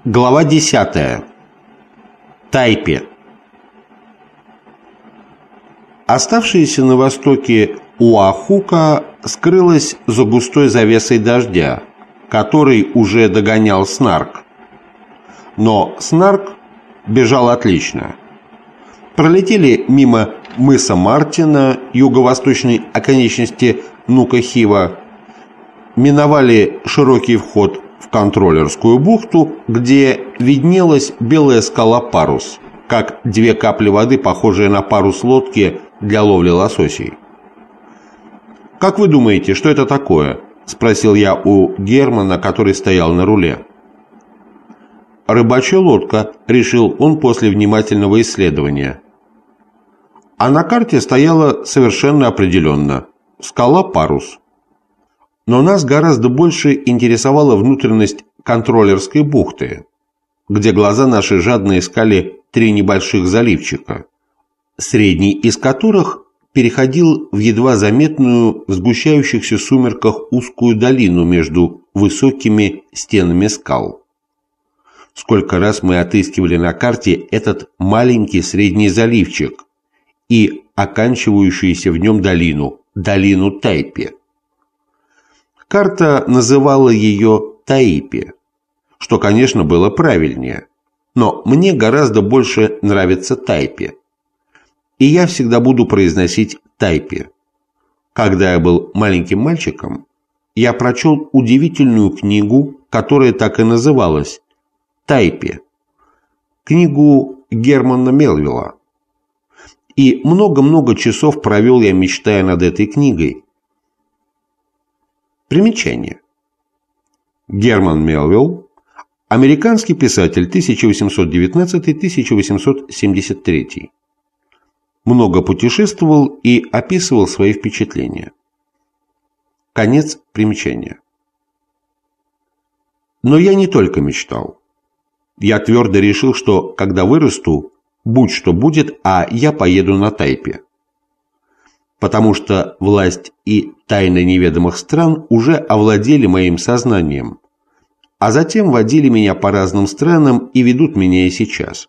Глава 10. Тайпе. Оставшаяся на востоке Оахука скрылась за густой завесой дождя, который уже догонял Снарк. Но Снарк бежал отлично. Пролетели мимо мыса Мартина, юго-восточной оконечности Нука-Хива, миновали широкий вход в контроллерскую бухту, где виднелась белая скала Парус, как две капли воды, похожие на парус лодки для ловли лососей. «Как вы думаете, что это такое?» – спросил я у Германа, который стоял на руле. «Рыбачья лодка», – решил он после внимательного исследования. А на карте стояло совершенно определенно – скала Парус. Но нас гораздо больше интересовала внутренность контроллерской бухты, где глаза наши жадно искали три небольших заливчика, средний из которых переходил в едва заметную в сгущающихся сумерках узкую долину между высокими стенами скал. Сколько раз мы отыскивали на карте этот маленький средний заливчик и оканчивающуюся в нем долину Тайпе. Карта называла ее Таипе, что, конечно, было правильнее, но мне гораздо больше нравится Тайпе. И я всегда буду произносить Тайпе. Когда я был маленьким мальчиком, я прочел удивительную книгу, которая так и называлась «Тайпе», книгу Германа Мелвилла. И много-много часов провел я, мечтая над этой книгой. Примечание. Герман Мелвилл, американский писатель, 1819-1873. Много путешествовал и описывал свои впечатления. Конец примечания. Но я не только мечтал. Я твердо решил, что, когда вырасту, будь что будет, а я поеду на Тайпе. Потому что власть и тайны неведомых стран уже овладели моим сознанием, а затем водили меня по разным странам и ведут меня и сейчас.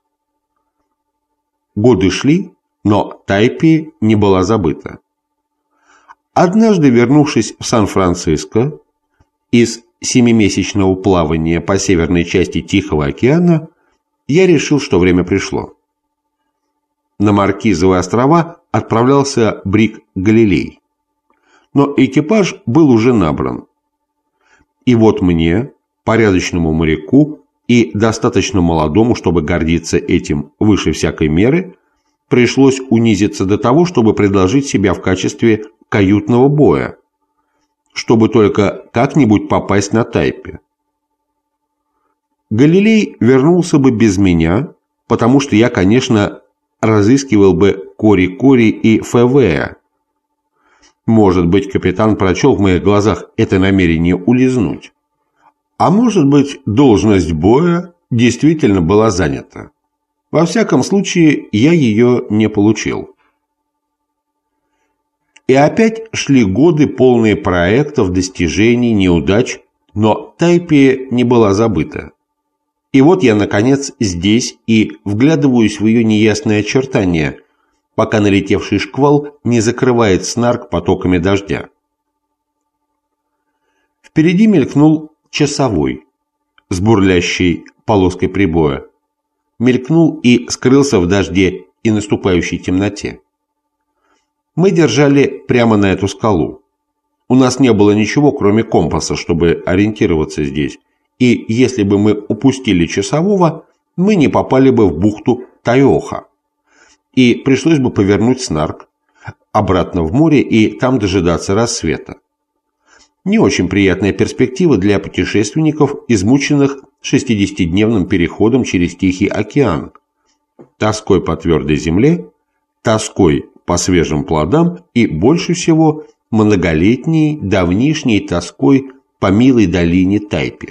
Годы шли, но Тайпе не была забыта. Однажды, вернувшись в Сан-Франциско из 7-месячного плавания по северной части Тихого океана, я решил, что время пришло. На Маркизовые острова отправлялся бриг «Галилей». Но экипаж был уже набран. И вот мне, порядочному моряку и достаточно молодому, чтобы гордиться этим выше всякой меры, пришлось унизиться до того, чтобы предложить себя в качестве каютного боя, чтобы только как-нибудь попасть на Тайпе. Галилей вернулся бы без меня, потому что я, конечно, разыскивал бы Кори-Кори и Февея. Может быть, капитан прочел в моих глазах это намерение улизнуть. А может быть, должность боя действительно была занята. Во всяком случае, я ее не получил. И опять шли годы, полные проектов, достижений, неудач, но Тайпе не была забыта. И вот я, наконец, здесь и вглядываюсь в ее неясные очертания, пока налетевший шквал не закрывает Снарк потоками дождя. Впереди мелькнул часовой с бурлящей полоской прибоя. Мелькнул и скрылся в дожде и наступающей темноте. Мы держали прямо на эту скалу. У нас не было ничего, кроме компаса, чтобы ориентироваться здесь. И если бы мы упустили часового, мы не попали бы в бухту Тайоха. И пришлось бы повернуть Снарк обратно в море и там дожидаться рассвета. Не очень приятная перспектива для путешественников, измученных 60-дневным переходом через Тихий океан, тоской по твердой земле, тоской по свежим плодам и, больше всего, многолетней, давнишней тоской по милой долине Тайпе.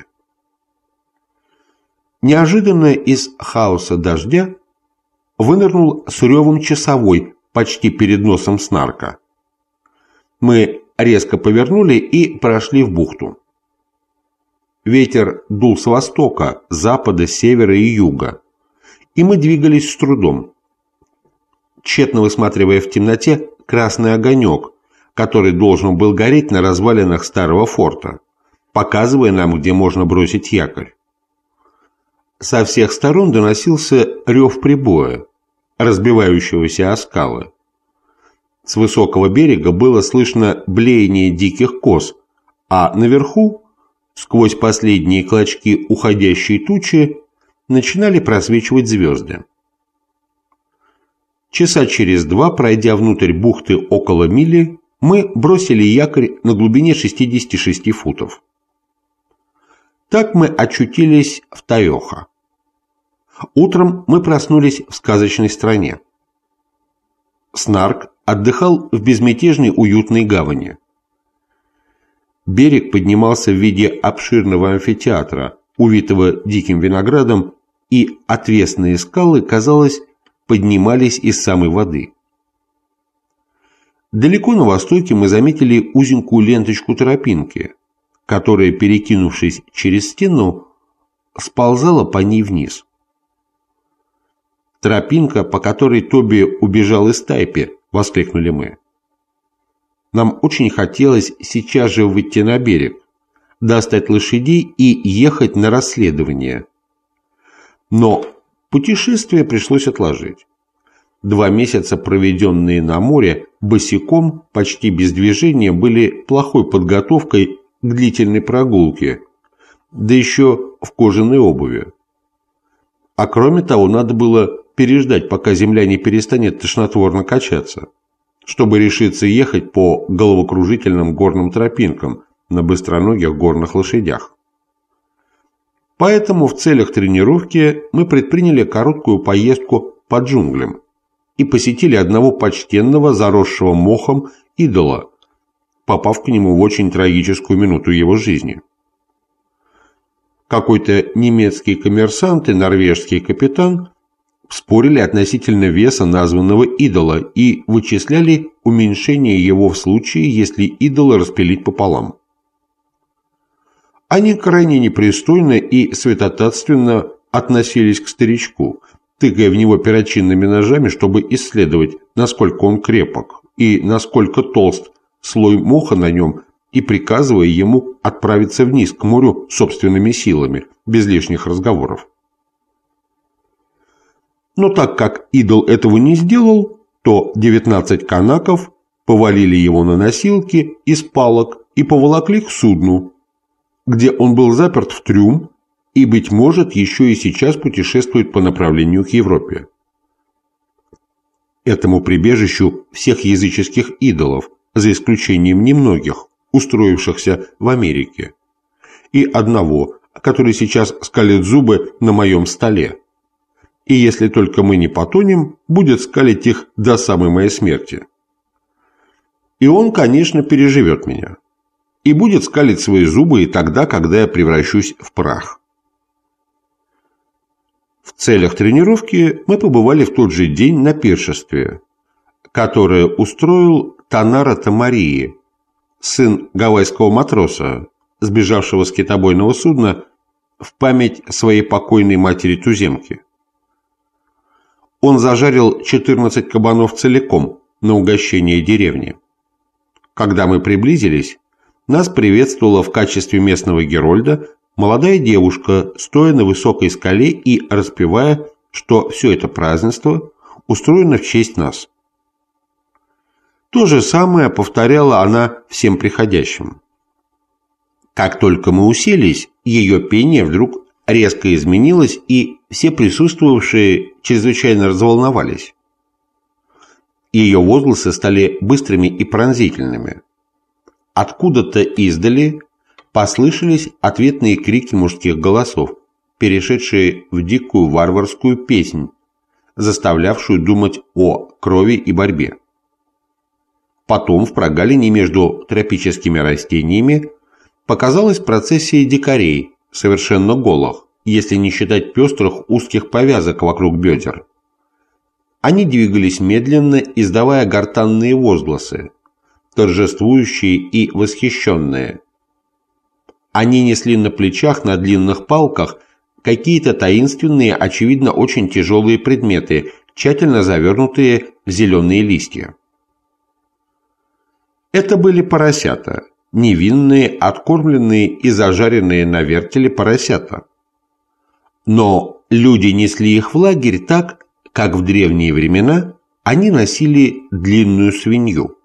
Неожиданно из хаоса дождя вынырнул с ревом часовой почти перед носом Снарка. Мы резко повернули и прошли в бухту. ветер дул с востока, запада, севера и юга, и мы двигались с трудом, тщетно высматривая в темноте красный огонек, который должен был гореть на развалинах старого форта, показывая нам, где можно бросить якорь. Со всех сторон доносился рев прибоя, разбивающегося о скалы. С высокого берега было слышно блеяние диких коз, а наверху, сквозь последние клочки уходящей тучи, начинали просвечивать звезды. Часа через два, пройдя внутрь бухты около мили, мы бросили якорь на глубине 66 футов. Так мы очутились в Тайохо. Утром мы проснулись в сказочной стране. Снарк отдыхал в безмятежной уютной гавани. Берег поднимался в виде обширного амфитеатра, увитого диким виноградом, и отвесные скалы, казалось, поднимались из самой воды. Далеко на востоке мы заметили узенькую ленточку тропинки, которая, перекинувшись через стену, сползала по ней вниз. «Тропинка, по которой Тоби убежал из Тайпи!» — воскликнули мы. Нам очень хотелось сейчас же выйти на берег, достать лошадей и ехать на расследование. Но путешествие пришлось отложить. 2 месяца, проведенные на море, босиком, почти без движения, были плохой подготовкой к длительной прогулке, да еще в кожаной обуви. А кроме того, надо было переждать, пока земля не перестанет тошнотворно качаться, чтобы решиться ехать по головокружительным горным тропинкам на быстроногих горных лошадях. Поэтому в целях тренировки мы предприняли короткую поездку по джунглям и посетили одного почтенного, заросшего мохом идола, попав к нему в очень трагическую минуту его жизни. Какой-то немецкий коммерсант и норвежский капитан спорили относительно веса названного идола и вычисляли уменьшение его в случае, если идола распилить пополам. Они крайне непристойно и святотатственно относились к старичку, тыкая в него перочинными ножами, чтобы исследовать, насколько он крепок и насколько толст слой моха на нем, и приказывая ему отправиться вниз к морю собственными силами, без лишних разговоров. Но так как идол этого не сделал, то 19 канаков повалили его на носилки из палок и поволокли к судну, где он был заперт в трюм и, быть может, еще и сейчас путешествует по направлению к Европе. Этому прибежищу всех языческих идолов, за исключением немногих, устроившихся в Америке, и одного, который сейчас скалит зубы на моем столе. И если только мы не потонем, будет скалить их до самой моей смерти. И он, конечно, переживет меня. И будет скалить свои зубы и тогда, когда я превращусь в прах. В целях тренировки мы побывали в тот же день на пиршестве, которое устроил Танаро Тамарии, сын гавайского матроса, сбежавшего с китобойного судна, в память своей покойной матери-туземки. Он зажарил 14 кабанов целиком на угощение деревни. Когда мы приблизились, нас приветствовала в качестве местного герольда молодая девушка, стоя на высокой скале и распевая, что все это празднество устроено в честь нас. То же самое повторяла она всем приходящим. Как только мы уселись, ее пение вдруг резко изменилось, и все присутствовавшие чрезвычайно разволновались. Ее возгласы стали быстрыми и пронзительными. Откуда-то издали послышались ответные крики мужских голосов, перешедшие в дикую варварскую песнь, заставлявшую думать о крови и борьбе. Потом в прогалине между тропическими растениями показалась процессия дикарей, совершенно голых, если не считать пестрых узких повязок вокруг бедер. Они двигались медленно, издавая гортанные возгласы, торжествующие и восхищенные. Они несли на плечах на длинных палках какие-то таинственные, очевидно, очень тяжелые предметы, тщательно завернутые в зеленые листья. Это были поросята, невинные, откормленные и зажаренные на вертеле поросята. Но люди несли их в лагерь так, как в древние времена они носили длинную свинью.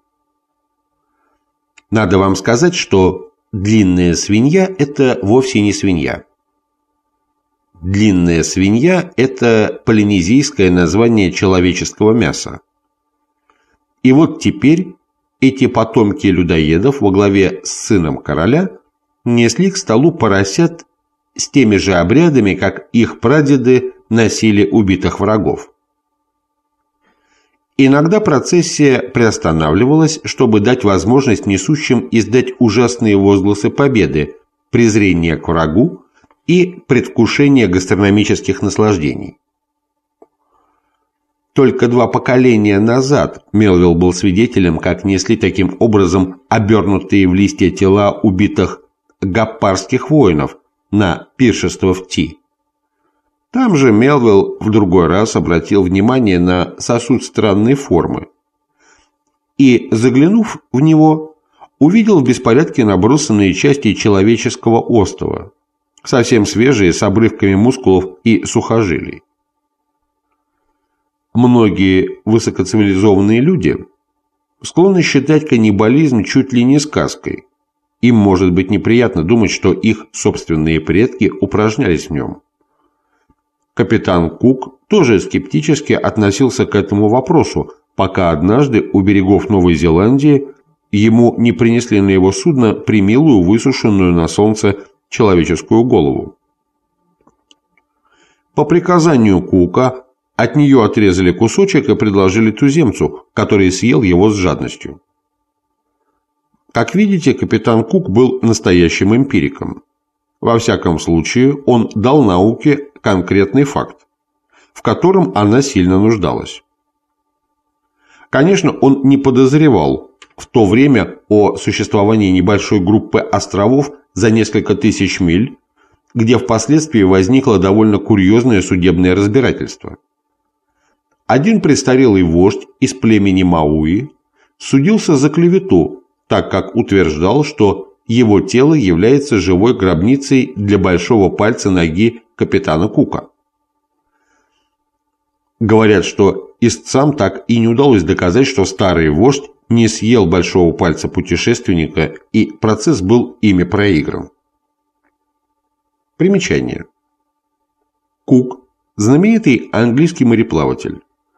Надо вам сказать, что длинная свинья – это вовсе не свинья. Длинная свинья – это полинезийское название человеческого мяса. И вот теперь эти потомки людоедов во главе с сыном короля несли к столу поросят с теми же обрядами, как их прадеды носили убитых врагов. Иногда процессия приостанавливалась, чтобы дать возможность несущим издать ужасные возгласы победы, презрения к врагу и предвкушения гастрономических наслаждений. Только 2 поколения назад Мелвилл был свидетелем, как несли таким образом обернутые в листья тела убитых гаппарских воинов на пиршество в Ти. Там же Мелвилл в другой раз обратил внимание на сосуд странной формы и, заглянув в него, увидел в беспорядке набросанные части человеческого остова, совсем свежие, с обрывками мускулов и сухожилий. Многие высокоцивилизованные люди склонны считать каннибализм чуть ли не сказкой. Им может быть неприятно думать, что их собственные предки упражнялись в нем. Капитан Кук тоже скептически относился к этому вопросу, пока однажды у берегов Новой Зеландии ему не принесли на его судно примилую, высушенную на солнце человеческую голову. По приказанию Кука от нее отрезали кусочек и предложили туземцу, который съел его с жадностью. Как видите, капитан Кук был настоящим эмпириком. Во всяком случае, он дал науке конкретный факт, в котором она сильно нуждалась. Конечно, он не подозревал в то время о существовании небольшой группы островов за несколько тысяч миль, где впоследствии возникло довольно курьезное судебное разбирательство. Один престарелый вождь из племени Мауи судился за клевету, так как утверждал, что его тело является живой гробницей для большого пальца ноги капитана Кука. Говорят, что истцам так и не удалось доказать, что старый вождь не съел большого пальца путешественника, и процесс был ими проигран. Примечание. Кук – знаменитый английский мореплаватель,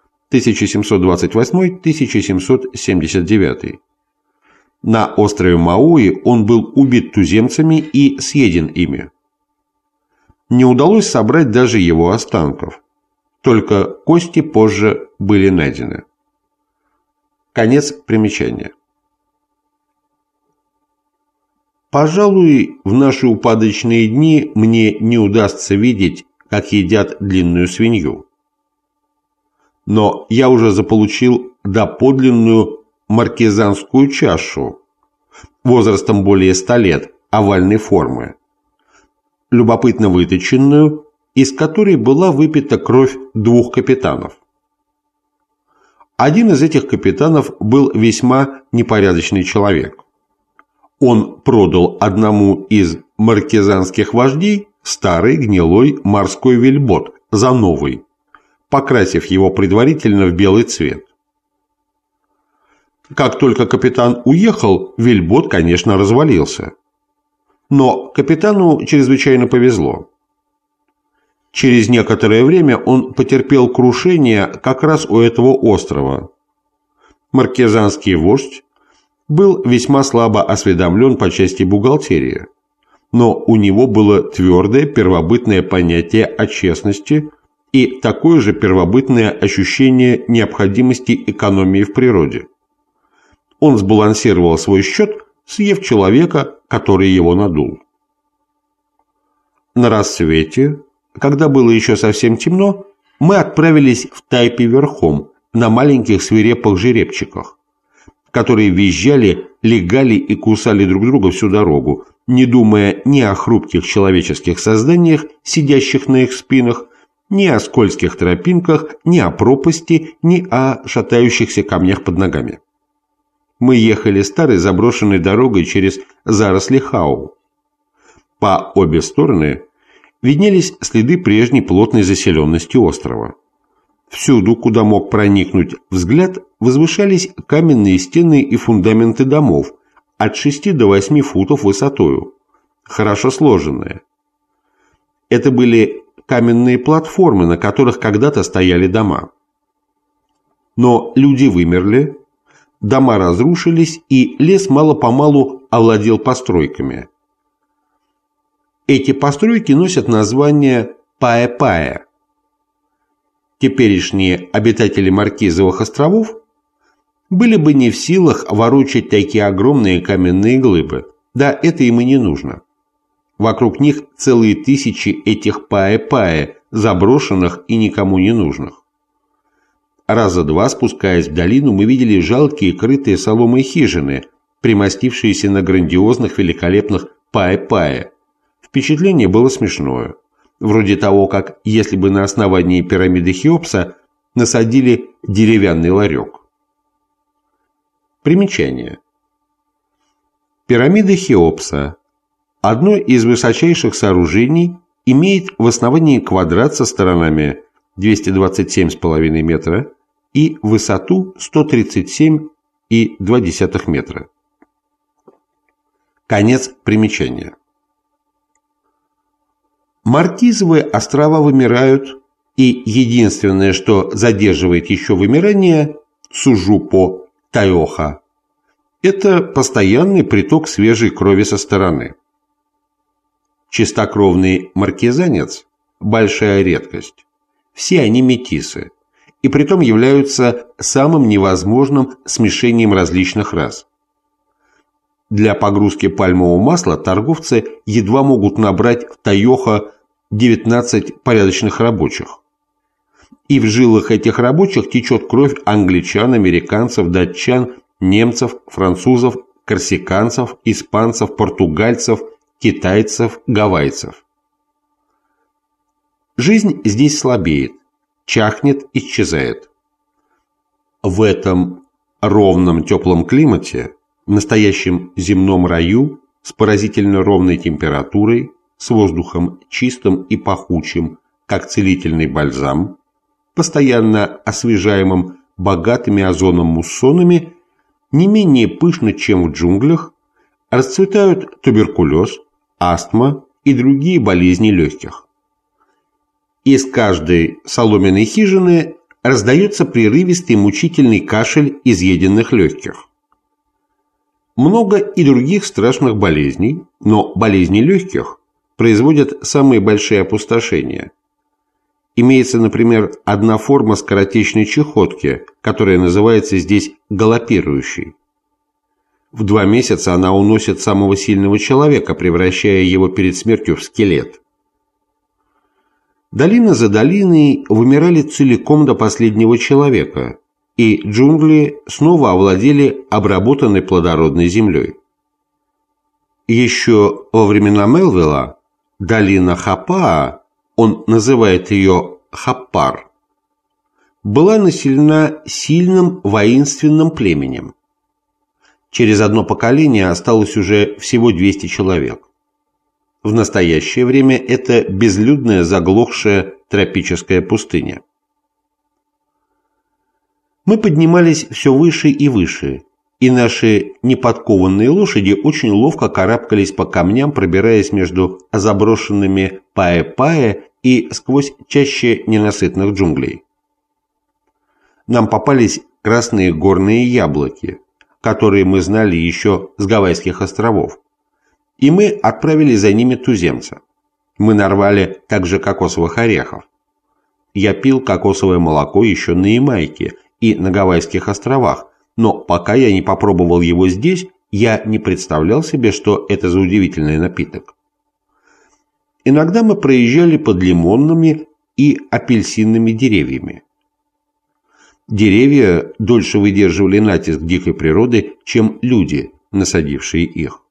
1728-1779. На острове Мауи он был убит туземцами и съеден ими. Не удалось собрать даже его останков, только кости позже были найдены. Конец примечания. Пожалуй, в наши упадочные дни мне не удастся видеть, как едят длинную свинью. Но я уже заполучил доподлинную маркизанскую чашу возрастом более 100 лет, овальной формы, любопытно выточенную, из которой была выпита кровь 2 капитанов. Один из этих капитанов был весьма непорядочный человек. Он продал одному из маркизанских вождей старый гнилой морской вельбот за новый, покрасив его предварительно в белый цвет. Как только капитан уехал, вельбот, конечно, развалился. Но капитану чрезвычайно повезло. Через некоторое время он потерпел крушение как раз у этого острова. Маркизанский вождь был весьма слабо осведомлен по части бухгалтерии, но у него было твердое первобытное понятие о честности и такое же первобытное ощущение необходимости экономии в природе. Он сбалансировал свой счет, съев человека, который его надул. На рассвете, когда было еще совсем темно, мы отправились в тайпе верхом на маленьких свирепых жеребчиках, которые визжали, легали и кусали друг друга всю дорогу, не думая ни о хрупких человеческих созданиях, сидящих на их спинах, ни о скользких тропинках, ни о пропасти, ни о шатающихся камнях под ногами. Мы ехали старой заброшенной дорогой через заросли хау. По обе стороны виднелись следы прежней плотной заселенности острова. Всюду, куда мог проникнуть взгляд, возвышались каменные стены и фундаменты домов от 6 до 8 футов высотою, хорошо сложенные. Это были каменные платформы, на которых когда-то стояли дома. Но люди вымерли, дома разрушились, и лес мало-помалу овладел постройками. Эти постройки носят название Пае-Пае. Теперешние обитатели Маркизовых островов были бы не в силах ворочать такие огромные каменные глыбы. Да, это им и не нужно. Вокруг них целые тысячи этих Пае-Пае, заброшенных и никому не нужных. Раза два, спускаясь в долину, мы видели жалкие, крытые соломой хижины, примостившиеся на грандиозных, великолепных Пае-Пае. Впечатление было смешное. Вроде того, как если бы на основании пирамиды Хеопса насадили деревянный ларек. Примечание. Пирамида Хеопса – одно из высочайших сооружений, имеет в основании квадрат со сторонами 227,5 метра и высоту 137,2 метра. Конец примечания. Маркизовые острова вымирают, и единственное, что задерживает еще вымирание, сужу по Тайоха, это постоянный приток свежей крови со стороны. Чистокровный маркизанец – большая редкость. Все они метисы, и притом являются самым невозможным смешением различных рас. Для погрузки пальмового масла торговцы едва могут набрать в Тайоха 19 порядочных рабочих. И в жилах этих рабочих течет кровь англичан, американцев, датчан, немцев, французов, корсиканцев, испанцев, португальцев, китайцев, гавайцев. Жизнь здесь слабеет, чахнет, исчезает. В этом ровном теплом климате, в настоящем земном раю, с поразительно ровной температурой, с воздухом чистым и пахучим, как целительный бальзам, постоянно освежаемым богатыми озоном муссонами, не менее пышно, чем в джунглях, расцветают туберкулез, астма и другие болезни легких. Из каждой соломенной хижины раздается прерывистый мучительный кашель изъеденных легких. Много и других страшных болезней, но болезни легких производят самые большие опустошения. Имеется, например, одна форма скоротечной чехотки, которая называется здесь галопирующей. В 2 месяца она уносит самого сильного человека, превращая его перед смертью в скелет. Долина за долиной вымирали целиком до последнего человека, и джунгли снова овладели обработанной плодородной землей. Еще во времена Мелвилла долина Хапаа, он называет ее Хаппар, была населена сильным воинственным племенем. Через одно поколение осталось уже всего 200 человек. В настоящее время это безлюдная заглохшая тропическая пустыня. Мы поднимались все выше и выше, и наши неподкованные лошади очень ловко карабкались по камням, пробираясь между заброшенными Пае-Пае и сквозь чаще ненасытных джунглей. Нам попались красные горные яблоки, которые мы знали еще с Гавайских островов, и мы отправили за ними туземца. Мы нарвали также кокосовых орехов. Я пил кокосовое молоко еще на Ямайке и на Гавайских островах, но пока я не попробовал его здесь, я не представлял себе, что это за удивительный напиток. Иногда мы проезжали под лимонными и апельсинными деревьями. Деревья дольше выдерживали натиск дикой природы, чем люди, насадившие их.